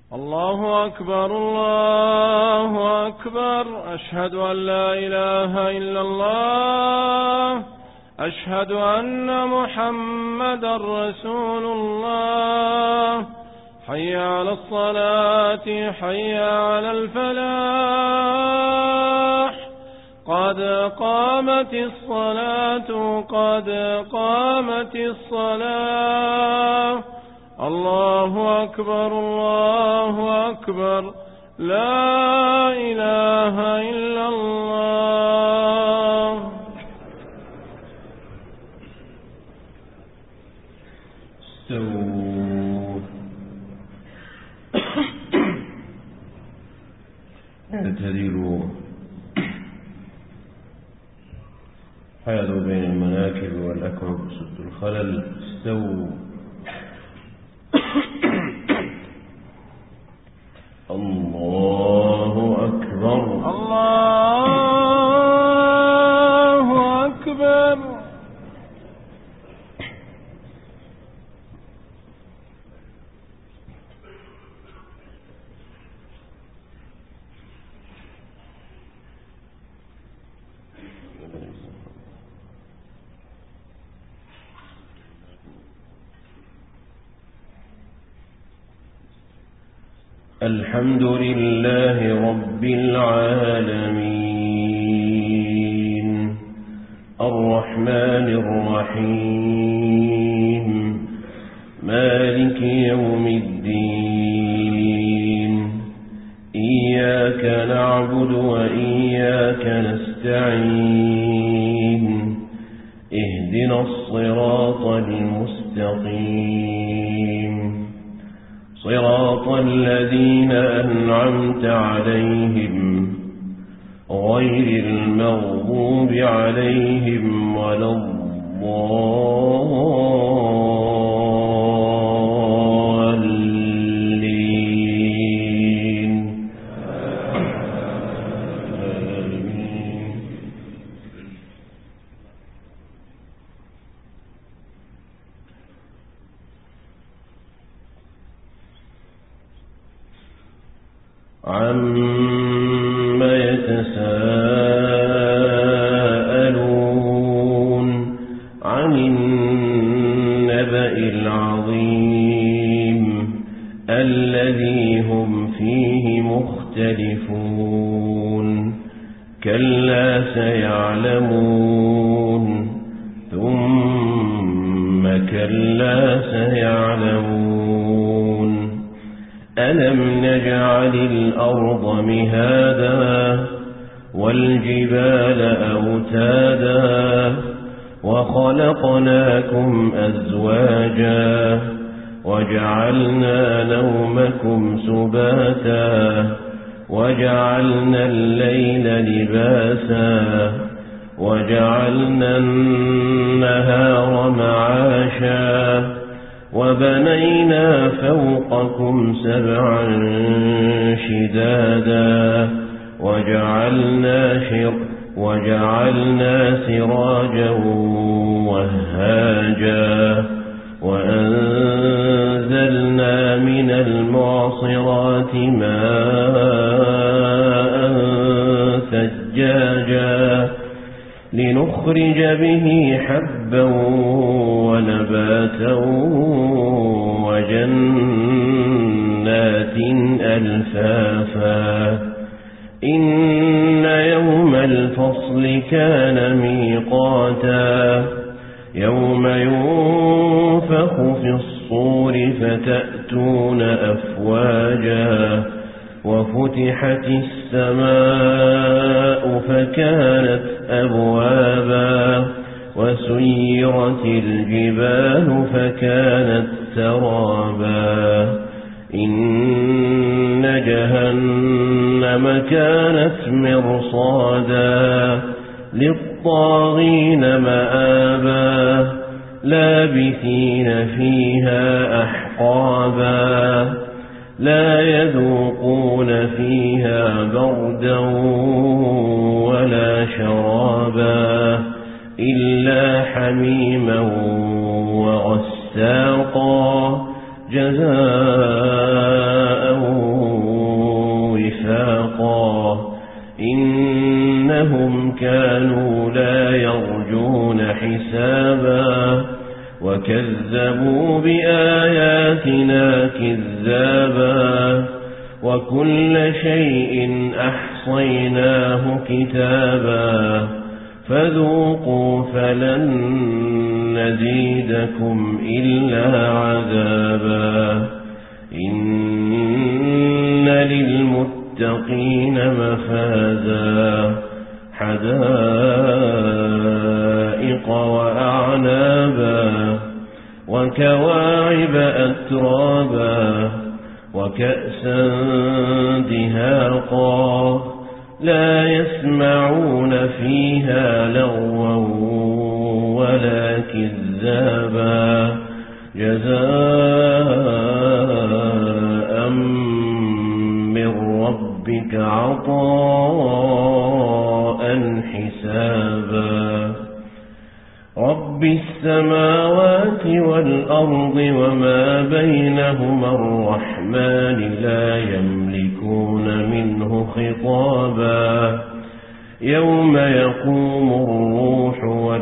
الله أكبر الله أكبر. أشهد أن لا إله إلا الله. أشهد أن محمدا رسول الله. حي على الصلاة حي على الفلاح. قد قامت الصلاة قد قامت الصلاة. الله أكبر الله أكبر. لا إله إلا الله. استووا اعتدلوا حاذوا بين المناكب والأكعب سد الخلل. استووا. الله أكبر الله أكبر. الحمد لله رب العالمين الرحمن الرحيم مالك يوم الدين. إياك نعبد وإياك نستعين. اهدنا الصراط المستقيم صراط الذين أنعمت عليهم غير المغضوب عليهم ولا الضالين. آمين. عما يتساءلون عن النبأ العظيم الذي هم فيه مختلفون. كلا سيعلمون ثم كلا سيعلمون. ألم نجعل الأرض مهادا والجبال أوتادا وخلقناكم أزواجا وجعلنا نومكم سباتا وجعلنا الليل لباسا وجعلنا النهار معاشا وبنينا فوقكم سبعا شدادا وجعلنا سراجا وهاجا وأنزلنا من المعصرات ماء ثجاجا لنخرج به حبا ونباتا وجنات ألفافا. إن يوم الفصل كان ميقاتا. يوم ينفخ في الصور فتأتون أفواجا وفتحت السماء فكانت أبوابا وسيرت الجبال فكانت سرابا. إن جهنم كانت مرصادا للطاغين مآبا لابثين فيها أحقابا لا يذوقون فيها بردا ولا شرابا إلا حميما وغساقا جزاء كذابا وكل شيء أحصيناه كتابا فذوقوا فلن نزيدكم إلا عذابا إن للمتقين مفازا حدائق وأعنابا وكواعب أترابا وكأسا دهاقا لا يسمعون فيها لغوا ولا كذابا جزاء من ربك عطاء حسابا رب السماوات والأرض وما بينهما الرحمن لا يملكون منه خطابا يوم يقوم الروح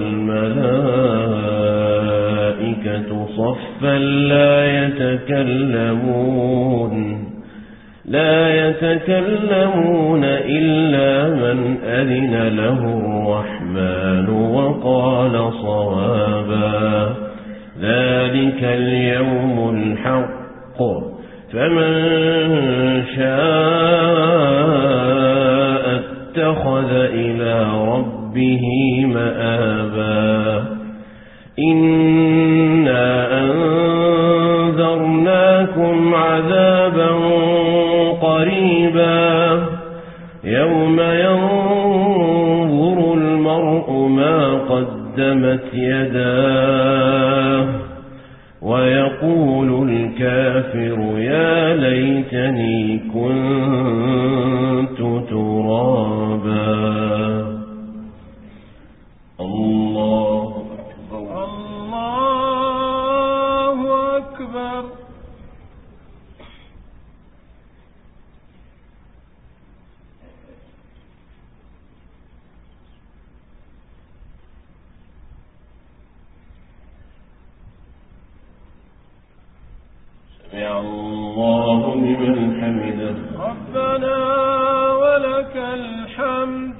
والملائكة صفا لا يتكلمون إلا من أذن له الرحمن وقال صوابا ذلك اليوم الحق فمن شاء اتخذ إلى ربه مآبا إنا أنذرناكم عذابا قريبا يوم ينظر المرء ما قدمت يداه ويقول الكافر يا ليتني كنت ترابا الله أكبر الله أكبر سمع الله لمن حمده ربنا ولك الحمد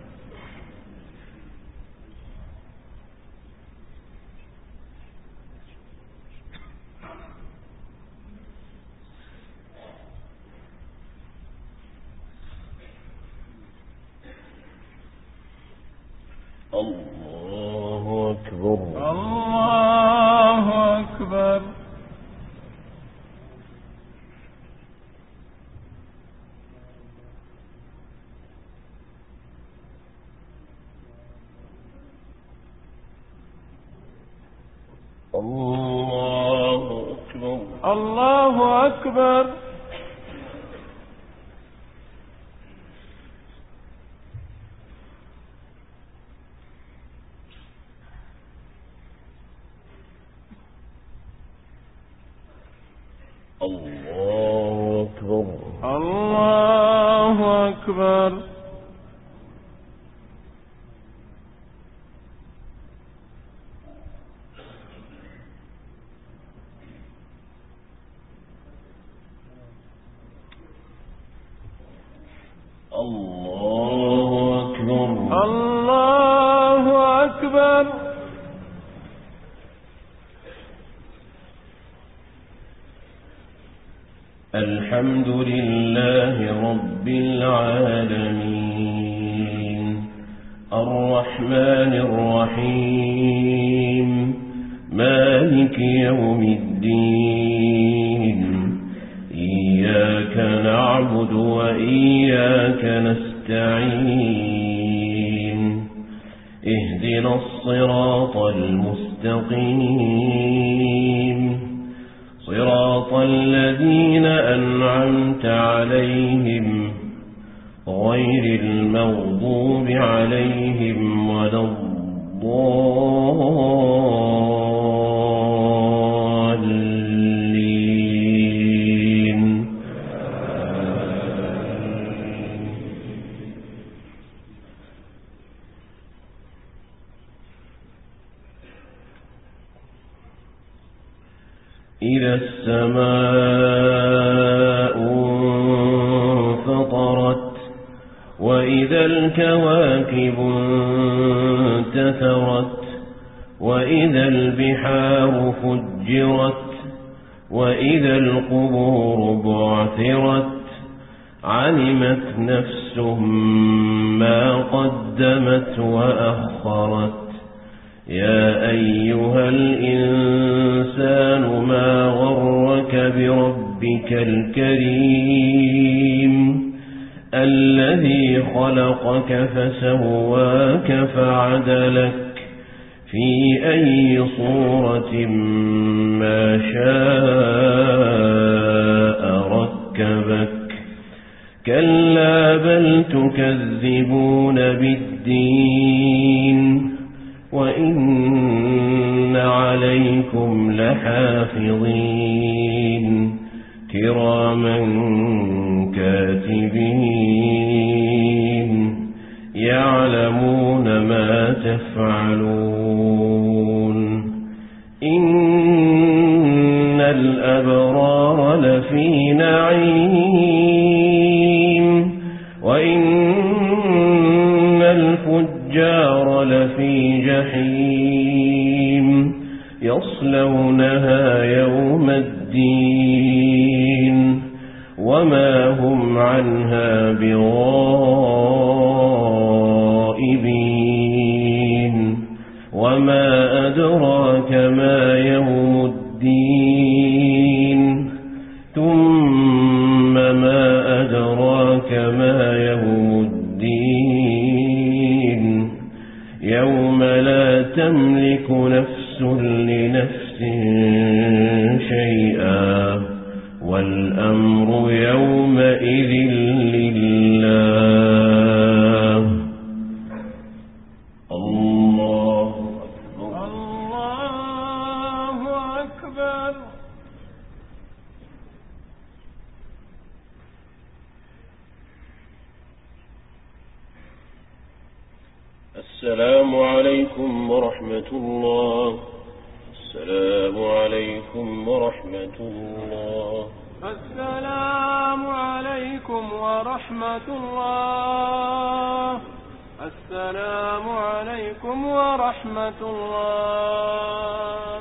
الله أكبر الله أكبر الله أكبر الله أكبر الله أكبر الله أكبر الله أكبر الله أكبر الحمد لله رب العالمين الرحمن الرحيم مالك يوم الدين إياك نعبد وإياك نستعين اهدنا الصراط المستقيم صراط الذين أنعمت عليهم غير المغضوب عليهم ولا الضالين إذا السماء الكواكب انتثرت وإذا البحار فجرت وإذا القبور بعثرت علمت نفس ما قدمت وأخرت يا أيها الإنسان ما غرك بربك الكريم الذي خلقك فسواك فعدلك في أي صورة ما شاء ركبك كلا بل تكذبون بالدين وإن عليكم لحافظين كراما كاتبين يعلمون ما تفعلون إن الأبرار لفي نعيم وإن الفجار لفي جحيم يصلونها يوم الدين وما هم عنها بغائبين وما أدراك ما يوم الدين ثم ما أدراك ما يوم الدين يوم لا تملك نفس لنفس شيئا والأمر يومئذ لله الله أكبر. السلام عليكم ورحمة الله. السلام عليكم ورحمة الله. السلام عليكم ورحمة الله. السلام عليكم ورحمة الله.